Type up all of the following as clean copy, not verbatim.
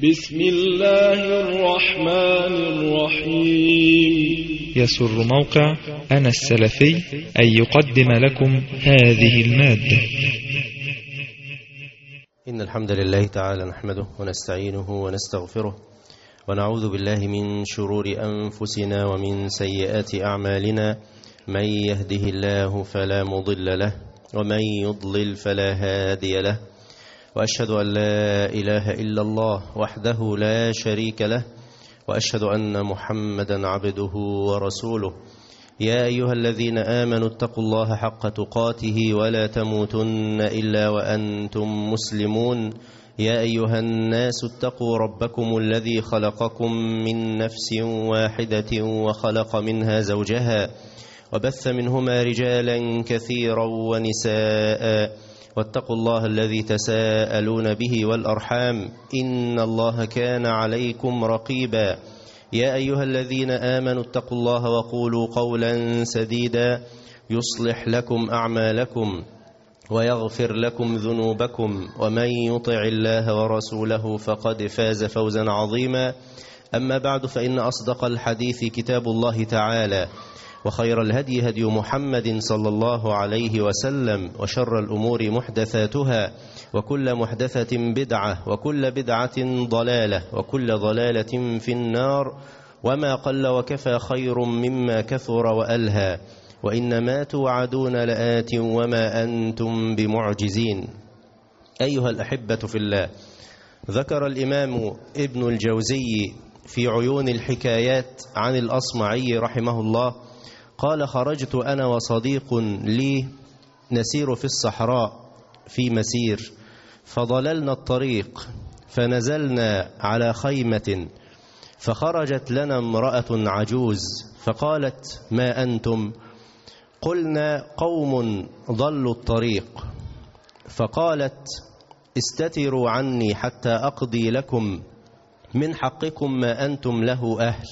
بسم الله الرحمن الرحيم. يسر موقع أنا السلفي أن يقدم لكم هذه المادة. إن الحمد لله تعالى نحمده ونستعينه ونستغفره ونعوذ بالله من شرور أنفسنا ومن سيئات أعمالنا. من يهده الله فلا مضل له ومن يضلل فلا هادي له، وأشهد أن لا إله إلا الله وحده لا شريك له، وأشهد أن محمدا عبده ورسوله. يا أيها الذين آمنوا اتقوا الله حق تقاته ولا تموتن إلا وأنتم مسلمون. يا أيها الناس اتقوا ربكم الذي خلقكم من نفس واحدة وخلق منها زوجها وبث منهما رجالا كثيرا ونساء، واتقوا الله الذي تساءلون به والأرحام إن الله كان عليكم رقيبا. يا أيها الذين آمنوا اتقوا الله وقولوا قولا سديدا يصلح لكم أعمالكم ويغفر لكم ذنوبكم، ومن يطع الله ورسوله فقد فاز فوزا عظيما. أما بعد، فإن أصدق الحديث كتاب الله تعالى، وخير الهدي هدي محمد صلى الله عليه وسلم، وشر الأمور محدثاتها، وكل محدثة بدعة، وكل بدعة ضلالة، وكل ضلالة في النار. وما قل وكفى خير مما كثر وألهى، وإنما توعدون لآت وما أنتم بمعجزين. أيها الأحبة في الله، ذكر الإمام ابن الجوزي في عيون الحكايات عن الأصمعي رحمه الله قال: خرجت أنا وصديق لي نسير في الصحراء في مسير، فضللنا الطريق فنزلنا على خيمة، فخرجت لنا امرأة عجوز فقالت: ما أنتم؟ قلنا: قوم ضلوا الطريق. فقالت: استتروا عني حتى أقضي لكم من حقكم ما أنتم له أهل.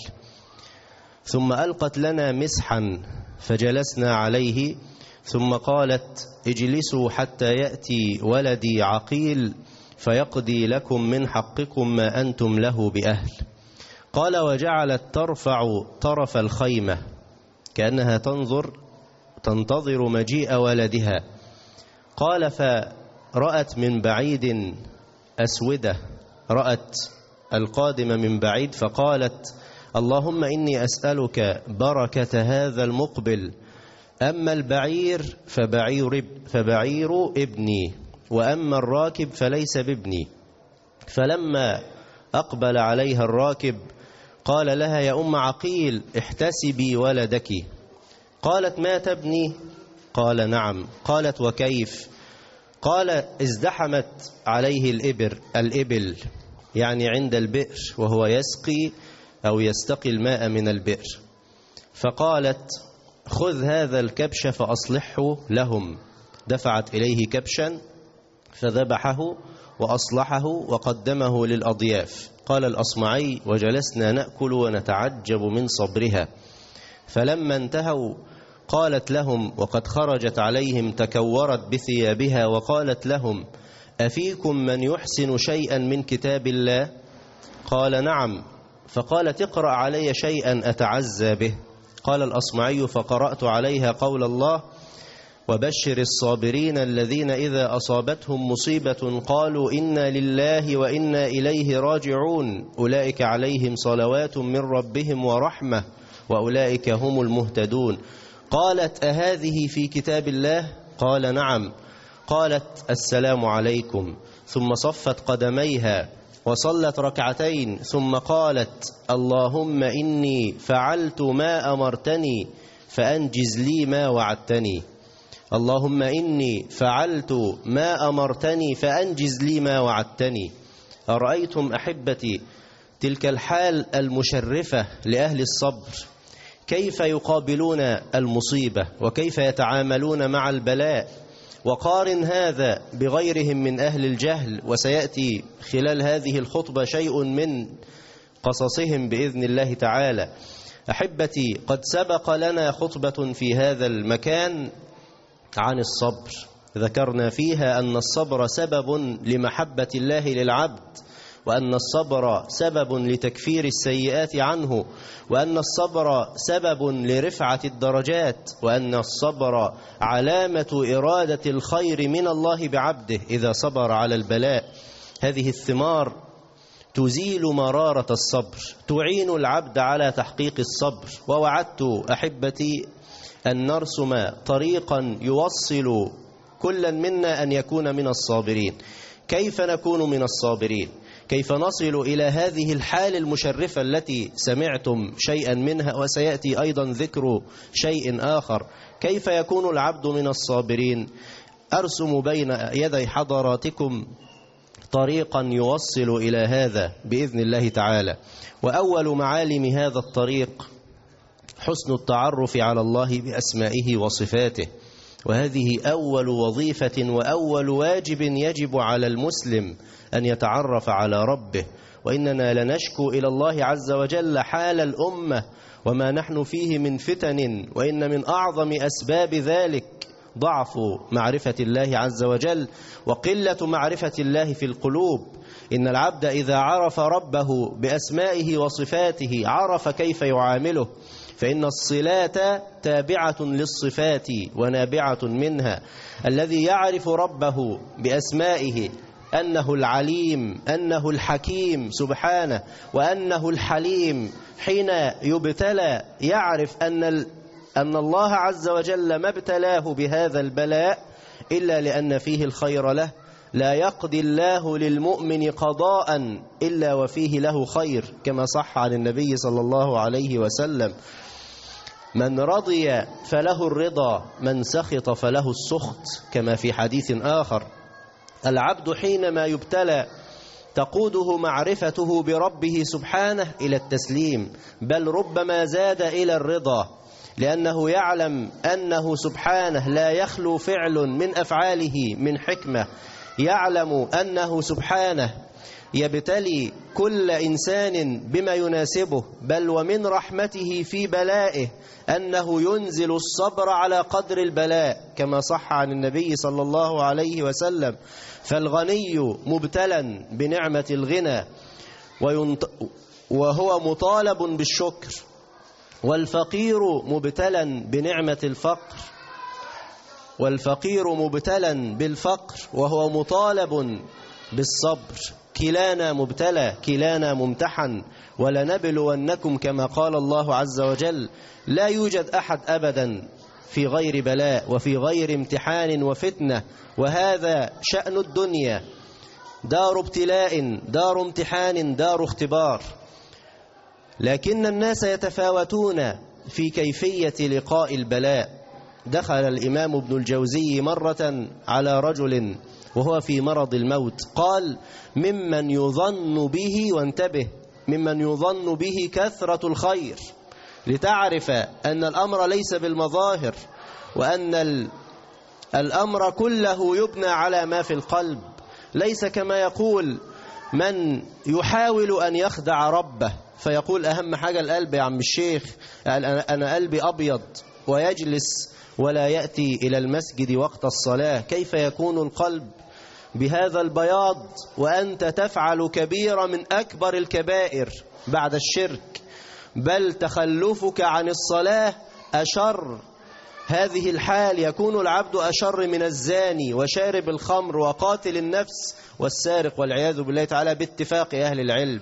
ثم ألقت لنا مسحا فجلسنا عليه، ثم قالت: اجلسوا حتى يأتي ولدي عقيل فيقضي لكم من حقكم ما أنتم له بأهل. قال: وجعلت ترفع طرف الخيمة كأنها تنتظر مجيء ولدها. قال: فرأت من بعيد أسودة، رأت القادم من بعيد، فقالت: اللهم إني أسألك بركة هذا المقبل، أما البعير فبعير ابني، وأما الراكب فليس بابني. فلما أقبل عليها الراكب قال لها: يا أم عقيل احتسبي ولدك. قالت: مات ابني؟ قال: نعم. قالت: وكيف؟ قال: ازدحمت عليه الإبل، يعني عند البئر وهو يسقي أو يستقي الماء من البئر. فقالت: خذ هذا الكبش فأصلحه لهم. دفعت إليه كبشا فذبحه وأصلحه وقدمه للأضياف. قال الأصمعي: وجلسنا نأكل ونتعجب من صبرها. فلما انتهوا قالت لهم وقد خرجت عليهم تكورت بثيابها وقالت لهم: أفيكم من يحسن شيئا من كتاب الله؟ قال: نعم. فقالت: اقرأ علي شيئا أتعزى به. قال الأصمعي: فقرأت عليها قول الله: وبشر الصابرين الذين إذا أصابتهم مصيبة قالوا إنا لله وإنا إليه راجعون، أولئك عليهم صلوات من ربهم ورحمة وأولئك هم المهتدون. قالت: أهذه في كتاب الله؟ قال: نعم. قالت: السلام عليكم. ثم صفت قدميها وصلت ركعتين، ثم قالت: اللهم إني فعلت ما أمرتني فأنجز لي ما وعدتني. اللهم إني فعلت ما أمرتني فأنجز لي ما وعدتني. أرأيتم أحبتي تلك الحال المشرفة لأهل الصبر، كيف يقابلون المصيبة وكيف يتعاملون مع البلاء. وقارن هذا بغيرهم من أهل الجهل، وسيأتي خلال هذه الخطبة شيء من قصصهم بإذن الله تعالى. أحبتي، قد سبق لنا خطبة في هذا المكان عن الصبر، ذكرنا فيها أن الصبر سبب لمحبة الله للعبد، وأن الصبر سبب لتكفير السيئات عنه، وأن الصبر سبب لرفعة الدرجات، وأن الصبر علامة إرادة الخير من الله بعبده إذا صبر على البلاء. هذه الثمار تزيل مرارة الصبر، تعين العبد على تحقيق الصبر. ووعدت أحبتي أن نرسم طريقا يوصل كلا منا أن يكون من الصابرين. كيف نكون من الصابرين؟ كيف نصل إلى هذه الحال المشرفة التي سمعتم شيئا منها وسيأتي أيضا ذكر شيء آخر؟ كيف يكون العبد من الصابرين؟ أرسم بين يدي حضراتكم طريقا يوصل إلى هذا بإذن الله تعالى. وأول معالم هذا الطريق حسن التعرف على الله بأسمائه وصفاته، وهذه أول وظيفة وأول واجب يجب على المسلم أن يتعرف على ربه. وإننا لنشكو إلى الله عز وجل حال الأمة وما نحن فيه من فتن، وإن من أعظم أسباب ذلك ضعف معرفة الله عز وجل وقلة معرفة الله في القلوب. إن العبد إذا عرف ربه بأسمائه وصفاته عرف كيف يعامله، فإن الصلات تابعة للصفات ونابعة منها. الذي يعرف ربه بأسمائه أنه العليم، أنه الحكيم سبحانه، وأنه الحليم، حين يبتلى يعرف أن الله عز وجل ما ابتلاه بهذا البلاء إلا لأن فيه الخير له. لا يقضي الله للمؤمن قضاء إلا وفيه له خير، كما صح عن النبي صلى الله عليه وسلم: من رضي فله الرضا، من سخط فله السخط، كما في حديث آخر. العبد حينما يبتلى تقوده معرفته بربه سبحانه إلى التسليم، بل ربما زاد إلى الرضا، لأنه يعلم أنه سبحانه لا يخلو فعل من أفعاله من حكمة، يعلم أنه سبحانه يبتلي كل إنسان بما يناسبه، بل ومن رحمته في بلائه أنه ينزل الصبر على قدر البلاء، كما صح عن النبي صلى الله عليه وسلم: فالغني مبتلا بنعمة الغنى وهو مطالب بالشكر، والفقير مبتلا بنعمة الفقر، والفقير مبتلا بالفقر وهو مطالب بالصبر. كلانا مبتلى، كلانا ممتحن، ولنبلونكم كما قال الله عز وجل. لا يوجد أحد أبدا في غير بلاء وفي غير امتحان وفتنة، وهذا شأن الدنيا، دار ابتلاء، دار امتحان، دار اختبار. لكن الناس يتفاوتون في كيفية لقاء البلاء. دخل الإمام ابن الجوزي مرة على رجل وهو في مرض الموت، قال: ممن يظن به، وانتبه، ممن يظن به كثرة الخير، لتعرف أن الأمر ليس بالمظاهر، وأن الأمر كله يبنى على ما في القلب، ليس كما يقول من يحاول أن يخدع ربه فيقول أهم حاجة القلب يا عم الشيخ، أنا قلبي أبيض، ويجلس ولا يأتي إلى المسجد وقت الصلاة. كيف يكون القلب بهذا البياض وأنت تفعل كبيرة من أكبر الكبائر بعد الشرك؟ بل تخلفك عن الصلاة أشر. هذه الحال يكون العبد أشر من الزاني وشارب الخمر وقاتل النفس والسارق والعياذ بالله تعالى باتفاق أهل العلم.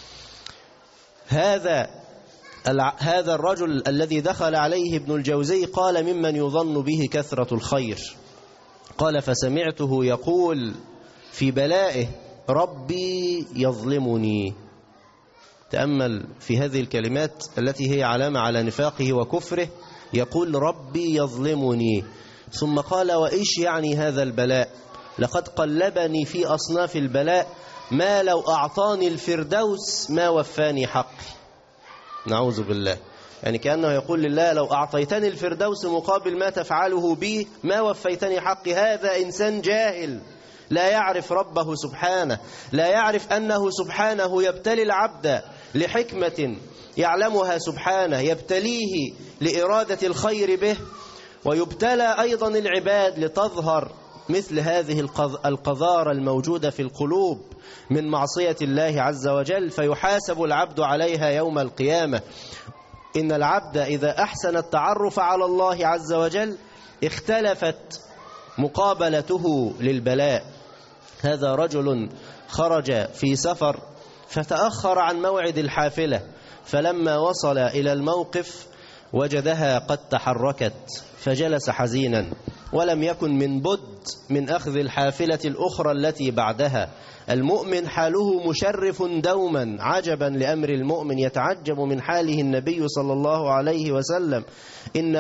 هذا الرجل الذي دخل عليه ابن الجوزي قال: ممن يظن به كثرة الخير. قال: فسمعته يقول في بلائه: ربي يظلمني. تأمل في هذه الكلمات التي هي علامة على نفاقه وكفره، يقول: ربي يظلمني. ثم قال: وإيش يعني هذا البلاء؟ لقد قلبني في أصناف البلاء ما لو أعطاني الفردوس ما وفاني حقي. نعوذ بالله. يعني كأنه يقول لله: لو أعطيتني الفردوس مقابل ما تفعله بي ما وفيتني حقي. هذا إنسان جاهل لا يعرف ربه سبحانه، لا يعرف أنه سبحانه يبتلي العبد لحكمة يعلمها سبحانه، يبتليه لإرادة الخير به، ويبتلى أيضا العباد لتظهر مثل هذه القذارة الموجودة في القلوب من معصية الله عز وجل، فيحاسب العبد عليها يوم القيامة. إن العبد إذا أحسن التعرف على الله عز وجل اختلفت مقابلته للبلاء. هذا رجل خرج في سفر فتأخر عن موعد الحافلة، فلما وصل إلى الموقف وجدها قد تحركت فجلس حزينا، ولم يكن من بد من أخذ الحافلة الأخرى التي بعدها. المؤمن حاله مشرف دوما، عجبا لأمر المؤمن، يتعجب من حاله النبي صلى الله عليه وسلم: إن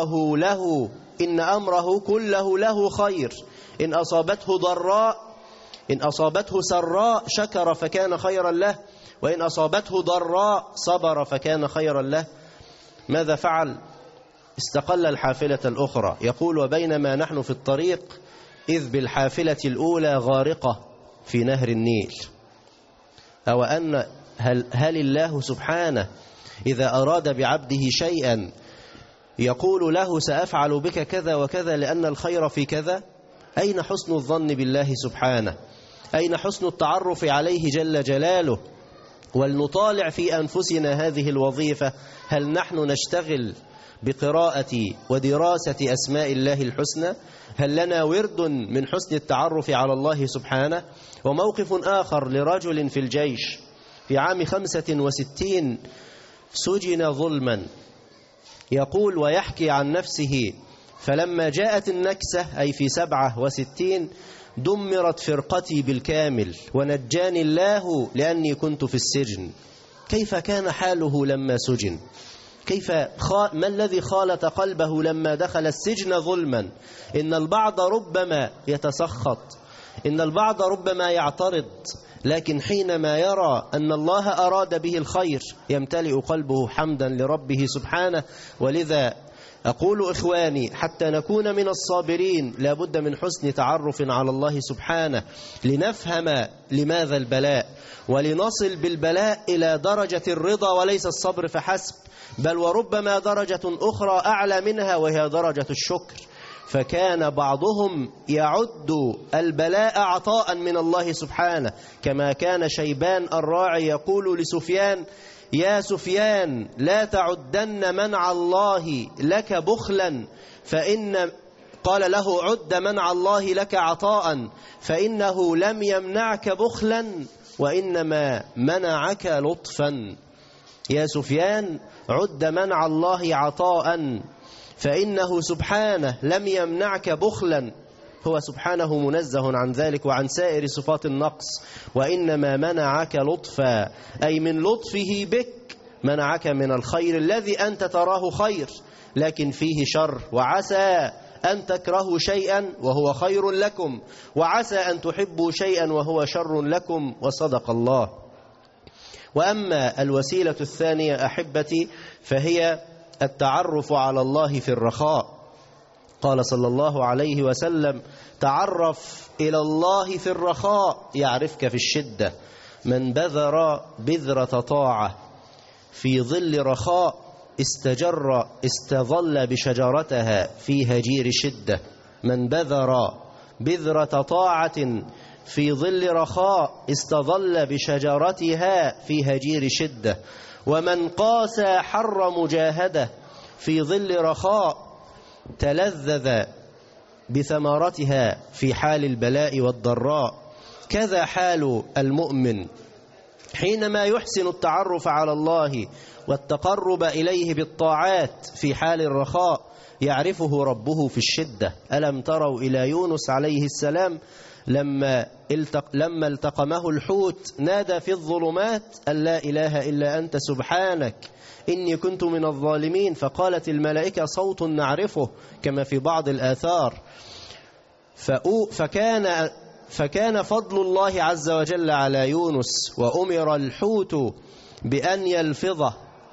أمره كله له خير، إن أصابته سراء شكر فكان خيرا له، وإن أصابته ضراء صبر فكان خيرا له. ماذا فعل؟ استقل الحافلة الأخرى. يقول: وبينما نحن في الطريق إذ بالحافلة الأولى غارقة في نهر النيل. أو أن هل الله سبحانه إذا أراد بعبده شيئا يقول له سأفعل بك كذا وكذا لأن الخير في كذا؟ أين حسن الظن بالله سبحانه؟ أين حسن التعرف عليه جل جلاله؟ ولنطالع في أنفسنا هذه الوظيفة. هل نحن نشتغل بقراءة ودراسة أسماء الله الحسنى؟ هل لنا ورد من حسن التعرف على الله سبحانه؟ وموقف آخر لرجل في الجيش في عام 65 سجن ظلما. يقول ويحكي عن نفسه: فلما جاءت النكسة أي في 67 دمرت فرقتي بالكامل ونجاني الله لأني كنت في السجن. كيف كان حاله لما سجن؟ ما الذي خالط قلبه لما دخل السجن ظلما؟ إن البعض ربما يتسخط، إن البعض ربما يعترض، لكن حينما يرى أن الله أراد به الخير يمتلئ قلبه حمدا لربه سبحانه. ولذا أقول إخواني، حتى نكون من الصابرين لا بد من حسن تعرف على الله سبحانه، لنفهم لماذا البلاء، ولنصل بالبلاء إلى درجة الرضا وليس الصبر فحسب، بل وربما درجة أخرى أعلى منها وهي درجة الشكر. فكان بعضهم يعد البلاء عطاء من الله سبحانه، كما كان شيبان الراعي يقول لسفيان: يا سفيان لا تعدن منع الله لك بخلا، قال له: عد منع الله لك عطاء، فإنه لم يمنعك بخلا وإنما منعك لطفا. يا سفيان عد منع الله عطاء، فإنه سبحانه لم يمنعك بخلا، هو سبحانه منزه عن ذلك وعن سائر صفات النقص، وإنما منعك لطفا، أي من لطفه بك منعك من الخير الذي أنت تراه خير لكن فيه شر. وعسى أن تكرهوا شيئا وهو خير لكم، وعسى أن تحبوا شيئا وهو شر لكم، وصدق الله. وأما الوسيلة الثانية أحبتي فهي التعرف على الله في الرخاء. قال صلى الله عليه وسلم: تعرف إلى الله في الرخاء يعرفك في الشدة. من بذر بذرة طاعة في ظل رخاء استظل بشجرتها في هجير شدة. من بذر بذرة طاعة في ظل رخاء استظل بشجرتها في هجير شدة. ومن قاسى حر مجاهدة في ظل رخاء تلذذ بثمرتها في حال البلاء والضراء. كذا حال المؤمن حينما يحسن التعرف على الله والتقرب إليه بالطاعات في حال الرخاء يعرفه ربه في الشدة. ألم تروا إلى يونس عليه السلام لما التقمه الحوت نادى في الظلمات أن لا إله إلا أنت سبحانك إني كنت من الظالمين، فقالت الملائكة صوت نعرفه كما في بعض الآثار. فكان فضل الله عز وجل على يونس، وأمر الحوت بأن يلفظه،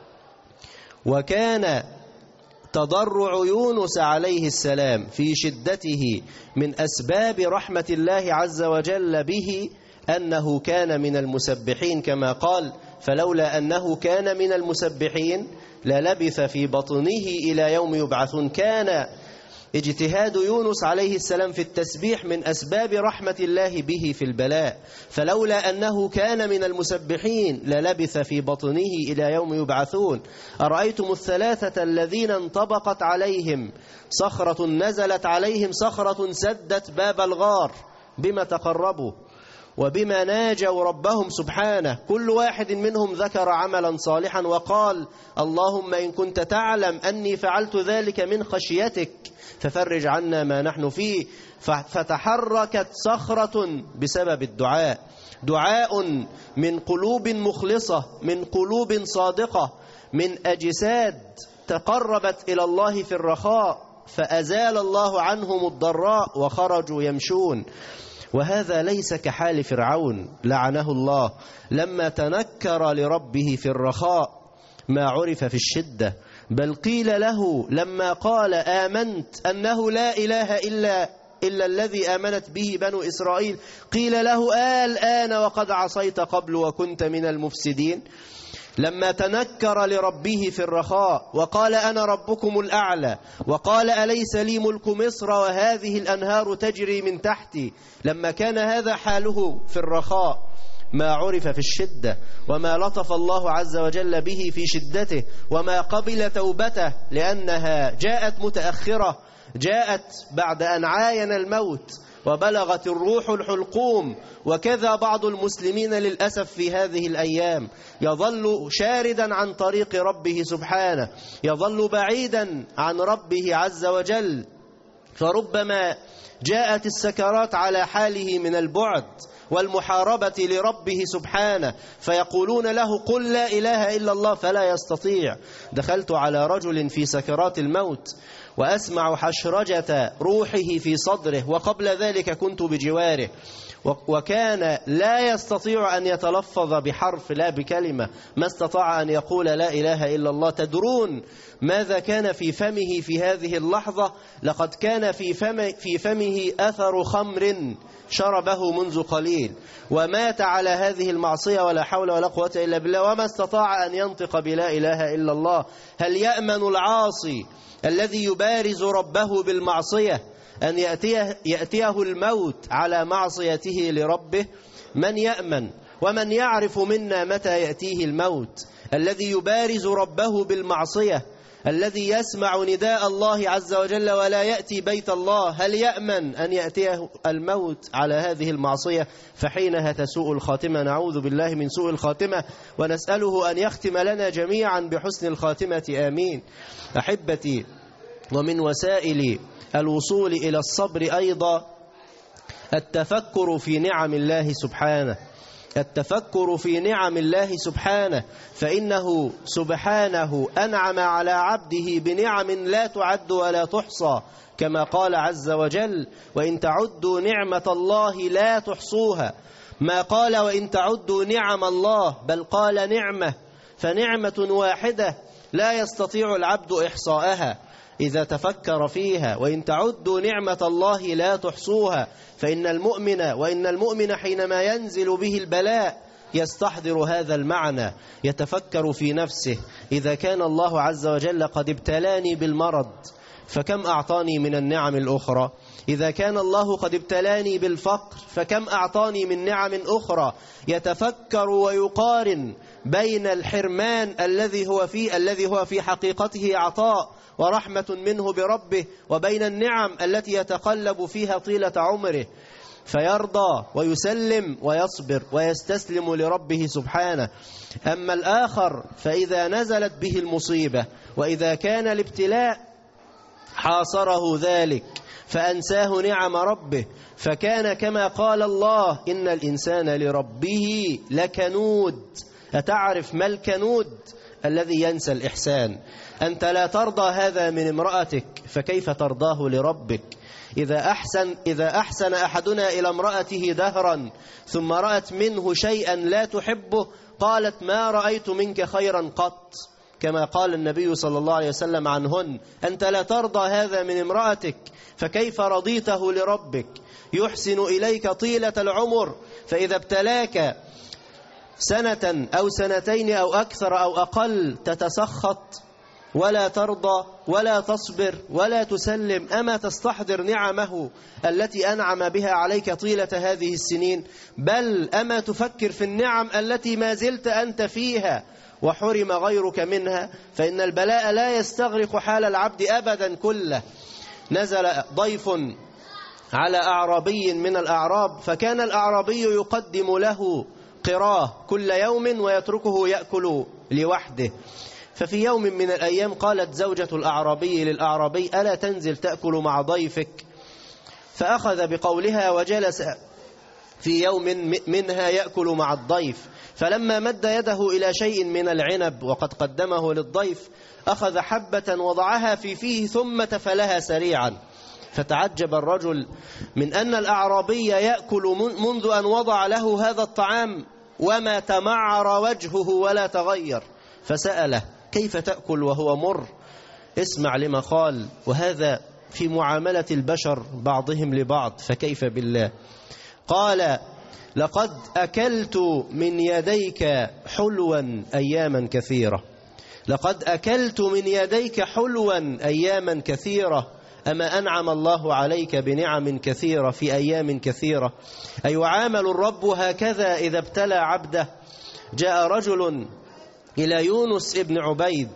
وكان تضرع يونس عليه السلام في شدته من أسباب رحمة الله عز وجل به أنه كان من المسبحين، كما قال: فلولا أنه كان من المسبحين للبث في بطنه إلى يوم يبعثون. كان اجتهاد يونس عليه السلام في التسبيح من أسباب رحمة الله به في البلاء، فلولا أنه كان من المسبحين للبث في بطنه إلى يوم يبعثون. أرأيتم الثلاثة الذين انطبقت عليهم صخرة، نزلت عليهم صخرة سدت باب الغار، بما تقربوا وبما ناجوا ربهم سبحانه، كل واحد منهم ذكر عملا صالحا وقال اللهم إن كنت تعلم أني فعلت ذلك من خشيتك ففرج عنا ما نحن فيه. فتحركت صخرة بسبب الدعاء، دعاء من قلوب مخلصة، من قلوب صادقة، من أجساد تقربت إلى الله في الرخاء، فأزال الله عنهم الضراء وخرجوا يمشون. وهذا ليس كحال فرعون لعنه الله لما تنكر لربه في الرخاء ما عرف في الشدة، بل قيل له لما قال آمنت أنه لا إله إلا الذي آمنت به بنو إسرائيل، قيل له الآن وقد عصيت قبل وكنت من المفسدين. لما تنكر لربه في الرخاء وقال أنا ربكم الأعلى، وقال أليس لي ملك مصر وهذه الأنهار تجري من تحتي، لما كان هذا حاله في الرخاء ما عرف في الشدة، وما لطف الله عز وجل به في شدته، وما قبل توبته لأنها جاءت متأخرة، جاءت بعد أن عاين الموت وبلغت الروح الحلقوم. وكذا بعض المسلمين للأسف في هذه الأيام يظل شاردا عن طريق ربه سبحانه، يظل بعيدا عن ربه عز وجل، فربما جاءت السكرات على حاله من البعد والمحاربة لربه سبحانه، فيقولون له قل لا إله إلا الله فلا يستطيع. دخلت على رجل في سكرات الموت وأسمع حشرجة روحه في صدره، وقبل ذلك كنت بجواره، وكان لا يستطيع أن يتلفظ بحرف لا بكلمة، ما استطاع أن يقول لا إله إلا الله. تدرون ماذا كان في فمه في هذه اللحظة؟ لقد كان في فمه أثر خمر شربه منذ قليل، ومات على هذه المعصية، ولا حول ولا قوة إلا بالله، وما استطاع أن ينطق بلا إله إلا الله. هل يأمن العاصي الذي يبارز ربه بالمعصية أن يأتيه الموت على معصيته لربه؟ من يأمن؟ ومن يعرف منا متى يأتيه الموت؟ الذي يبارز ربه بالمعصية، الذي يسمع نداء الله عز وجل ولا يأتي بيت الله، هل يأمن أن يأتيه الموت على هذه المعصية؟ فحينها تسوء الخاتمة، نعوذ بالله من سوء الخاتمة، ونسأله أن يختم لنا جميعا بحسن الخاتمة، آمين. أحبتي، ومن وسائل الوصول إلى الصبر أيضا التفكر في نعم الله سبحانه، التفكر في نعم الله سبحانه، فإنه سبحانه أنعم على عبده بنعم لا تعد ولا تحصى، كما قال عز وجل وإن تعدوا نعمة الله لا تحصوها. ما قال وإن تعدوا نعم الله، بل قال نعمة، فنعمة واحدة لا يستطيع العبد إحصاءها إذا تفكر فيها. وإن تعدوا نعمة الله لا تحصوها، فإن المؤمن حينما ينزل به البلاء يستحضر هذا المعنى، يتفكر في نفسه، إذا كان الله عز وجل قد ابتلاني بالمرض فكم أعطاني من النعم الأخرى، إذا كان الله قد ابتلاني بالفقر فكم أعطاني من نعم أخرى. يتفكر ويقارن بين الحرمان الذي هو في حقيقته عطاء ورحمة منه بربه، وبين النعم التي يتقلب فيها طيلة عمره، فيرضى ويسلم ويصبر ويستسلم لربه سبحانه. أما الآخر فإذا نزلت به المصيبة وإذا كان الابتلاء حاصره ذلك فأنساه نعم ربه، فكان كما قال الله إن الإنسان لربه لكنود. أتعرف ما الكنود؟ الذي ينسى الإحسان. أنت لا ترضى هذا من امرأتك، فكيف ترضاه لربك؟ إذا أحسن أحدنا إلى امرأته دهرا ثم رأت منه شيئا لا تحبه قالت ما رأيت منك خيرا قط، كما قال النبي صلى الله عليه وسلم عنهن. أنت لا ترضى هذا من امرأتك، فكيف رضيته لربك؟ يحسن إليك طيلة العمر، فإذا ابتلاك سنة أو سنتين أو أكثر أو أقل تتسخط ولا ترضى ولا تصبر ولا تسلم؟ أما تستحضر نعمه التي أنعم بها عليك طيلة هذه السنين؟ بل أما تفكر في النعم التي ما زلت أنت فيها وحرم غيرك منها؟ فإن البلاء لا يستغرق حال العبد أبدا كله. نزل ضيف على أعرابي من الأعراب، فكان الأعرابي يقدم له قراه كل يوم ويتركه يأكل لوحده. ففي يوم من الأيام قالت زوجة الأعرابي للأعرابي: ألا تنزل تأكل مع ضيفك؟ فأخذ بقولها وجلس في يوم منها يأكل مع الضيف. فلما مد يده إلى شيء من العنب وقد قدمه للضيف، أخذ حبة وضعها في فيه ثم تفلها سريعا. فتعجب الرجل من أن الأعرابي يأكل منذ أن وضع له هذا الطعام وما تمعر وجهه ولا تغير، فسأله: كيف تأكل وهو مر؟ اسمع لما قال، وهذا في معاملة البشر بعضهم لبعض، فكيف بالله؟ قال: لقد أكلت من يديك حلوا أياما كثيرة، لقد أكلت من يديك حلوا أياما كثيرة، أما أنعم الله عليك بنعم كثيرة في أيام كثيرة؟ أيعامل الرب هكذا إذا ابتلى عبده؟ جاء رجل إلى يونس ابن عبيد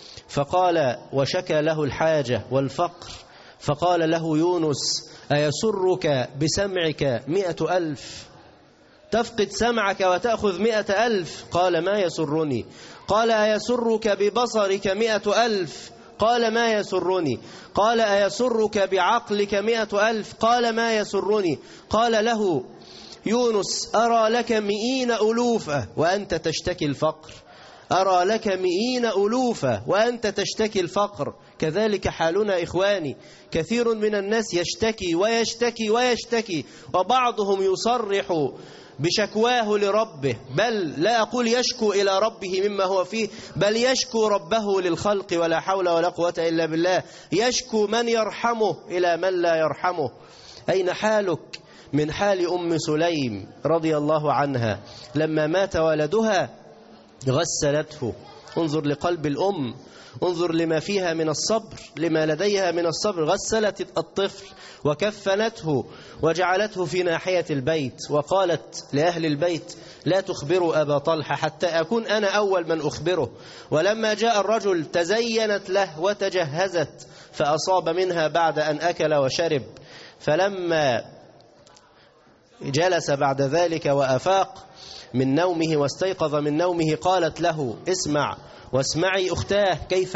فقال وشكى له الحاجة والفقر، فقال له يونس: أيسرك بسمعك 100,000؟ تفقد سمعك وتأخذ 100,000؟ قال: ما يسرني. قال: أيسرك ببصرك 100,000؟ قال: ما يسرني. قال: أيسرك بعقلك 100,000؟ قال: ما يسرني. قال له يونس: أرى لك 100 ألوفا وأنت تشتكي الفقر، أرى لك 100 ألوفا وأنت تشتكي الفقر. كذلك حالنا إخواني، كثير من الناس يشتكي ويشتكي ويشتكي، وبعضهم يصرح بشكواه لربه، بل لا أقول يشكو إلى ربه مما هو فيه، بل يشكو ربه للخلق، ولا حول ولا قوة إلا بالله. يشكو من يرحمه إلى من لا يرحمه. أين حالك من حال أم سليم رضي الله عنها لما مات ولدها غسلته؟ انظر لقلب الأم، انظر لما فيها من الصبر، لما لديها من الصبر. غسلت الطفل وكفنته وجعلته في ناحية البيت، وقالت لأهل البيت: لا تخبروا أبا طلحة حتى أكون أنا أول من أخبره. ولما جاء الرجل تزينت له وتجهزت، فأصاب منها بعد أن أكل وشرب. فلما جلس بعد ذلك وأفاق من نومه واستيقظ من نومه قالت له: اسمع واسمعي أختاه، كيف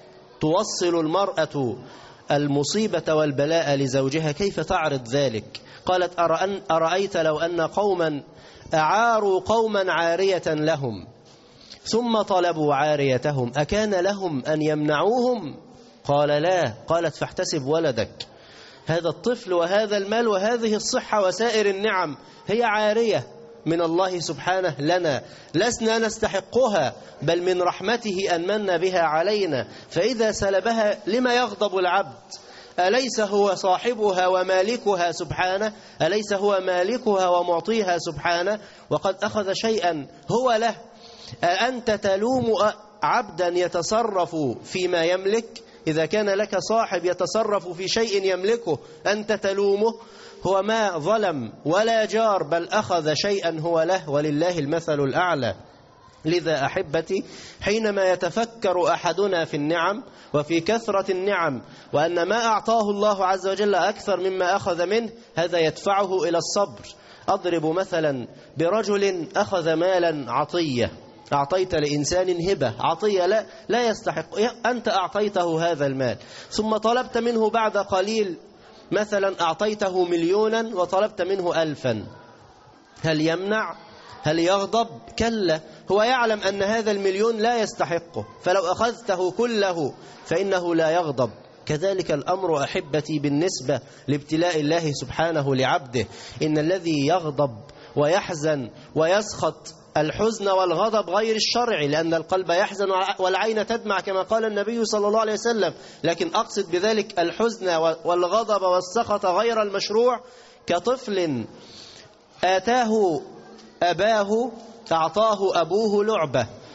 توصل المرأة المصيبة والبلاء لزوجها، كيف تعرض ذلك؟ قالت: أرأيت لو أن قوما أعاروا قوما عارية لهم ثم طلبوا عاريتهم أكان لهم أن يمنعوهم؟ قال: لا. قالت: فاحتسب ولدك، هذا الطفل وهذا المال وهذه الصحة وسائر النعم هي عارية من الله سبحانه لنا، لسنا نستحقها، بل من رحمته أن من بها علينا. فإذا سلبها لما يغضب العبد؟ أليس هو صاحبها ومالكها سبحانه؟ أليس هو مالكها ومعطيها سبحانه؟ وقد أخذ شيئا هو له. أنت تلوم عبدا يتصرف فيما يملك؟ إذا كان لك صاحب يتصرف في شيء يملكه أنت تلومه؟ هو ما ظلم ولا جار، بل أخذ شيئا هو له، ولله المثل الأعلى. لذا أحبتي، حينما يتفكر أحدنا في النعم وفي كثرة النعم وأن ما أعطاه الله عز وجل أكثر مما أخذ منه، هذا يدفعه إلى الصبر. أضرب مثلا برجل أخذ مالا عطية، أعطيت لإنسان هبة عطية لا يستحق، أنت أعطيته هذا المال، ثم طلبت منه بعد قليل، مثلا أعطيته 1,000,000 وطلبت منه 1000، هل يمنع؟ هل يغضب؟ كلا، هو يعلم أن هذا 1,000,000 لا يستحقه، فلو أخذته كله فإنه لا يغضب. كذلك الأمر أحبتي بالنسبة لابتلاء الله سبحانه لعبده. إن الذي يغضب ويحزن ويسخط، الحزن والغضب غير الشرعي، لأن القلب يحزن والعين تدمع كما قال النبي صلى الله عليه وسلم، لكن أقصد بذلك الحزن والغضب والسخط غير المشروع. كطفل آتاه أباه، أعطاه أبوه لعبة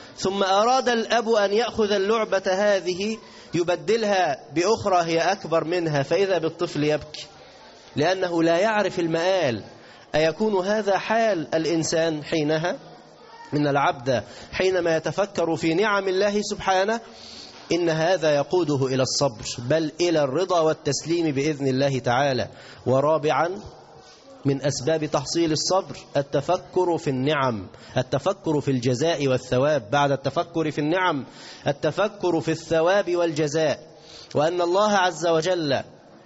ثم أراد الأب أن يأخذ اللعبة هذه يبدلها بأخرى هي أكبر منها، فإذا بالطفل يبكي لأنه لا يعرف المآل. أيكون هذا حال الإنسان حينها؟ إن العبد حينما يتفكر في نعم الله سبحانه إن هذا يقوده إلى الصبر، بل إلى الرضا والتسليم بإذن الله تعالى. ورابعا من أسباب تحصيل الصبر التفكر في النعم، التفكر في الجزاء والثواب، بعد التفكر في النعم التفكر في الثواب والجزاء، وأن الله عز وجل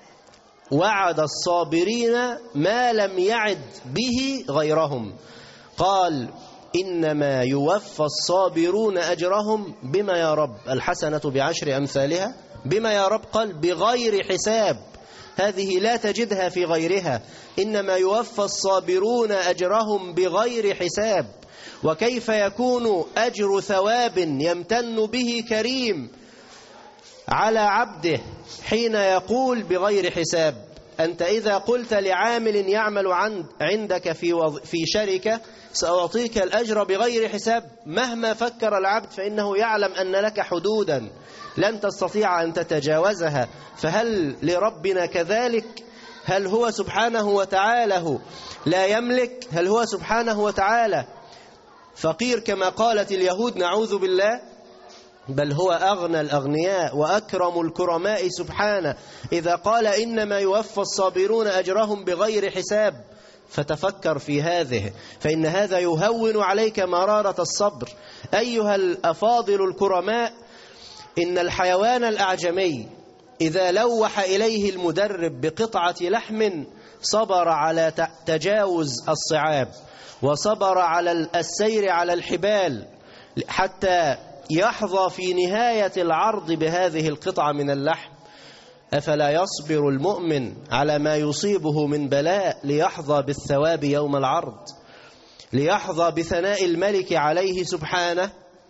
وعد الصابرين ما لم يعد به غيرهم. قال إنما يوفى الصابرون أجرهم بما يا رب؟ الحسنة بعشر أمثالها. بما يا رب؟ قال بغير حساب، هذه لا تجدها في غيرها. إنما يوفى الصابرون أجرهم بغير حساب. وكيف يكون أجر ثواب يمتن به كريم على عبده حين يقول بغير حساب؟ أنت إذا قلت لعامل يعمل عندك في شركة سأعطيك الأجر بغير حساب، مهما فكر العبد فإنه يعلم أن لك حدودا لن تستطيع أن تتجاوزها. فهل لربنا كذلك؟ هل هو سبحانه وتعالى لا يملك؟ هل هو سبحانه وتعالى فقير كما قالت اليهود نعوذ بالله؟ بل هو أغنى الأغنياء وأكرم الكرماء سبحانه إذا قال إنما يوفى الصابرون أجرهم بغير حساب. فتفكر في هذه، فإن هذا يهون عليك مرارة الصبر. أيها الأفاضل الكرماء، إن الحيوان الأعجمي إذا لوح إليه المدرب بقطعة لحم صبر على تجاوز الصعاب، وصبر على السير على الحبال حتى يحظى في نهاية العرض بهذه القطعة من اللحم. أفلا يصبر المؤمن على ما يصيبه من بلاء ليحظى بالثواب يوم العرض، ليحظى بثناء الملك عليه سبحانه؟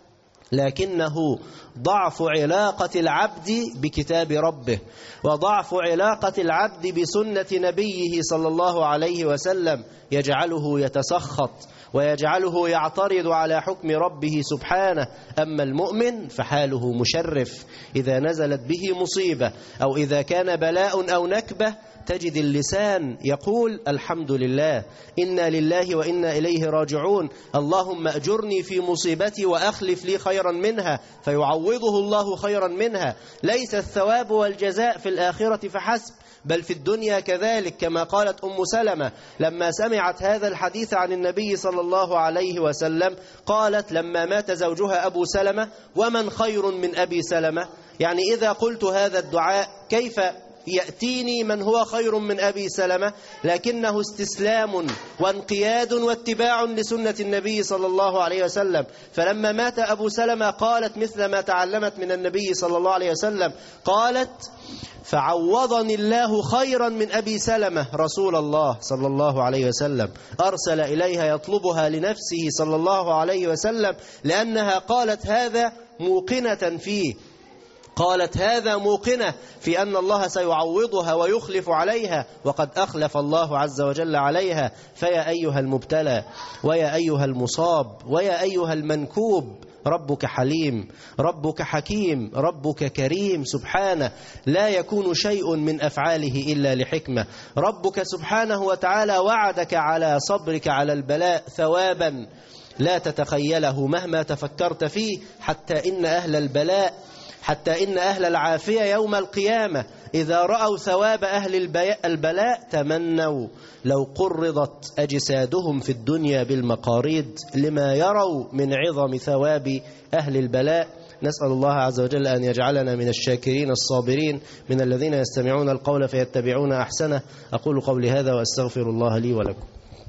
لكنه ضعف علاقة العبد بكتاب ربه، وضعف علاقة العبد بسنة نبيه صلى الله عليه وسلم يجعله يتسخط ويجعله يعترض على حكم ربه سبحانه. أما المؤمن فحاله مشرف، إذا نزلت به مصيبة أو إذا كان بلاء أو نكبة تجد اللسان يقول الحمد لله، إنا لله وإنا إليه راجعون، اللهم أجرني في مصيبتي وأخلف لي خيرا منها، فيعوضه الله خيرا منها. ليس الثواب والجزاء في الآخرة فحسب، بل في الدنيا كذلك، كما قالت أم سلمة لما سمعت هذا الحديث عن النبي صلى الله عليه وسلم، قالت لما مات زوجها أبو سلمة ومن خير من أبي سلمة؟ يعني إذا قلت هذا الدعاء كيف يأتيني من هو خير من أبي سلمة؟ لكنه استسلام وانقياد واتباع لسنة النبي صلى الله عليه وسلم. فلما مات أبو سلمة قالت مثل ما تعلمت من النبي صلى الله عليه وسلم، قالت فعوضني الله خيرا من أبي سلمة رسول الله صلى الله عليه وسلم، أرسل إليها يطلبها لنفسه صلى الله عليه وسلم، لأنها قالت هذا موقنة فيه، قالت هذا موقنة في أن الله سيعوضها ويخلف عليها، وقد أخلف الله عز وجل عليها. فيا أيها المبتلى ويا أيها المصاب ويا أيها المنكوب، ربك حليم، ربك حكيم، ربك كريم سبحانه، لا يكون شيء من أفعاله إلا لحكمة. ربك سبحانه وتعالى وعدك على صبرك على البلاء ثوابا لا تتخيله مهما تفكرت فيه، حتى إن أهل البلاء، حتى إن أهل العافية يوم القيامة إذا رأوا ثواب أهل البلاء تمنوا لو قرضت أجسادهم في الدنيا بالمقاريض لما يروا من عظم ثواب أهل البلاء. نسأل الله عز وجل أن يجعلنا من الشاكرين الصابرين، من الذين يستمعون القول فيتبعون أحسنه. أقول قولي هذا وأستغفر الله لي ولكم.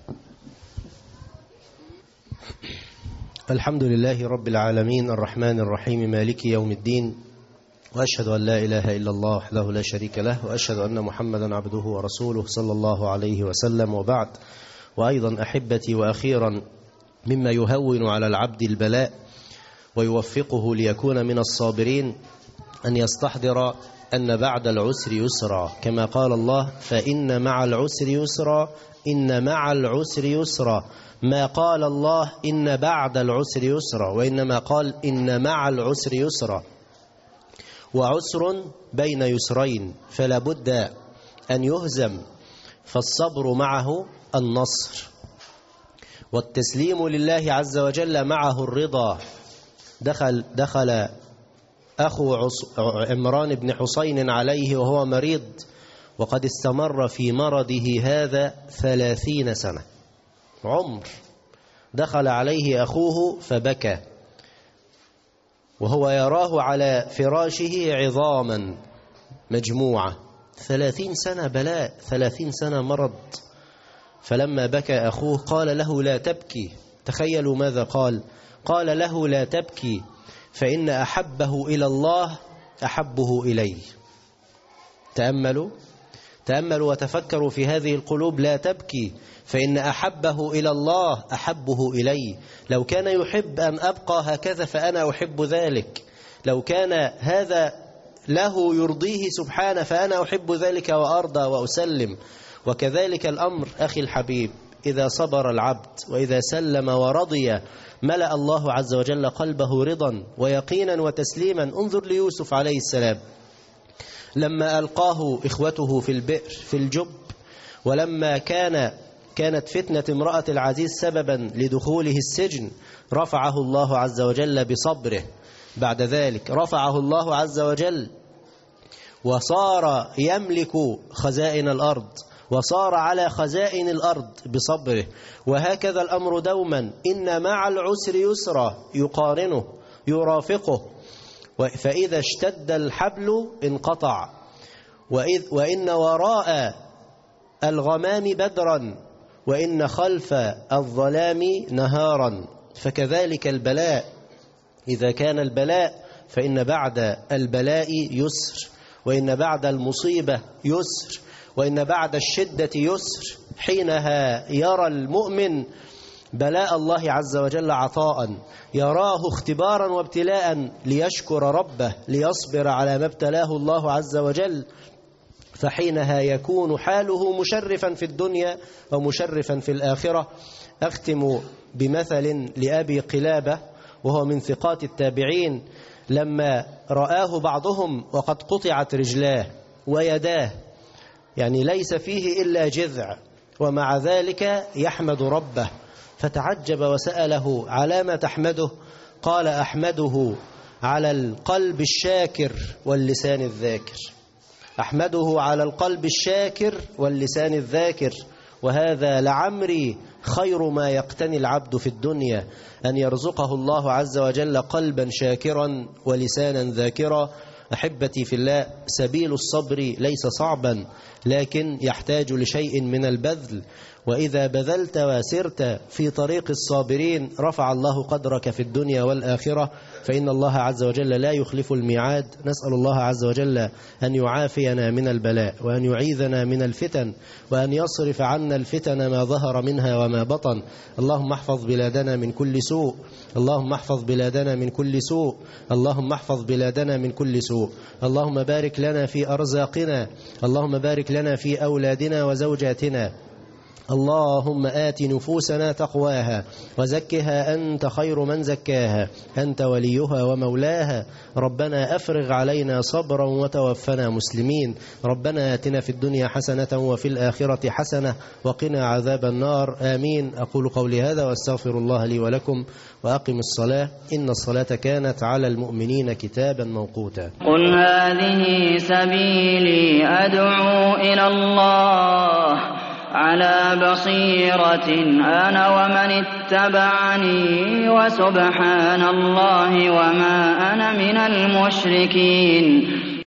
الحمد لله رب العالمين الرحمن الرحيم مالك يوم الدين، وأشهد أن لا إله إلا الله وحده لا شريك له، وأشهد أن محمدا عبده ورسوله صلى الله عليه وسلم. وبعد، وأيضا أحبتي وأخيرا مما يهون على العبد البلاء ويوفقه ليكون من الصابرين أن يستحضر أن بعد العسر يسرا، كما قال الله فإن مع العسر يسرا، إن مع العسر يسرا، ما قال الله إن بعد العسر يسرا، وإنما قال إن مع العسر يسرا. وعسر بين يسرين فلا بد أن يهزم، فالصبر معه النصر، والتسليم لله عز وجل معه الرضا. دخل أخو عمران بن حسين عليه وهو مريض، وقد استمر في مرضه هذا 30 سنة عمر. دخل عليه أخوه فبكى وهو يراه على فراشه عظاما مجموعة، 30 سنة بلاء، 30 سنة مرض. فلما بكى أخوه قال له لا تبكي. تخيلوا ماذا قال؟ قال له لا تبكي فإن أحبه إلى الله أحبه إلي. تأملوا وتفكروا في هذه القلوب. لا تبكي فإن أحبه إلى الله أحبه إلي. لو كان يحب أن أبقى هكذا فأنا أحب ذلك، لو كان هذا له يرضيه سبحانه فأنا أحب ذلك وأرضى وأسلم. وكذلك الأمر أخي الحبيب، إذا صبر العبد وإذا سلم ورضي ملأ الله عز وجل قلبه رضا ويقينا وتسليما. انظر ليوسف عليه السلام لما ألقاه إخوته في البئر في الجب، ولما كانت فتنة امرأة العزيز سببا لدخوله السجن، رفعه الله عز وجل بصبره. بعد ذلك رفعه الله عز وجل وصار يملك خزائن الأرض، وصار على خزائن الأرض بصبره. وهكذا الأمر دوما، إن مع العسر يسرا، يقارنه يرافقه. فإذا اشتد الحبل انقطع، وإن وراء الغمام بدرا، وإن خلف الظلام نهارا. فكذلك البلاء، إذا كان البلاء فإن بعد البلاء يسر، وإن بعد المصيبة يسر، وإن بعد الشدة يسر. حينها يرى المؤمن بلاء الله عز وجل عطاء، يراه اختبارا وابتلاء ليشكر ربه، ليصبر على ما ابتلاه الله عز وجل. فحينها يكون حاله مشرفا في الدنيا ومشرفا في الآخرة. أختم بمثل لأبي قلابة وهو من ثقات التابعين، لما رآه بعضهم وقد قطعت رجلاه ويداه، يعني ليس فيه إلا جذع، ومع ذلك يحمد ربه، فتعجب وسأله على ما تحمده؟ قال أحمده على القلب الشاكر واللسان الذاكر. أحمده على القلب الشاكر واللسان الذاكر. وهذا لعمري خير ما يقتني العبد في الدنيا، أن يرزقه الله عز وجل قلبا شاكرا ولسانا ذاكرا. أحبتي في الله، سبيل الصبر ليس صعبا، لكن يحتاج لشيء من البذل. وإذا بذلت وسرت في طريق الصابرين رفع الله قدرك في الدنيا والآخرة، فإن الله عز وجل لا يخلف الميعاد. نسأل الله عز وجل أن يعافينا من البلاء، وأن يعيذنا من الفتن، وأن يصرف عنا الفتن ما ظهر منها وما بطن. اللهم احفظ بلادنا من كل سوء، اللهم احفظ بلادنا من كل سوء، اللهم احفظ بلادنا من كل سوء. اللهم بارك لنا في أرزاقنا، اللهم بارك لنا في أولادنا وزوجاتنا. اللهم آت نفوسنا تقواها وزكها أنت خير من زكاها، أنت وليها ومولاها. ربنا أفرغ علينا صبرا وتوفنا مسلمين. ربنا آتنا في الدنيا حسنة وفي الآخرة حسنة وقنا عذاب النار. آمين. أقول قولي هذا وأستغفر الله لي ولكم، وأقم الصلاة إن الصلاة كانت على المؤمنين كتابا موقوتا. قل هذه سبيلي أدعو إلى الله على بصيرة أنا ومن اتبعني، وسبحان الله وما أنا من المشركين.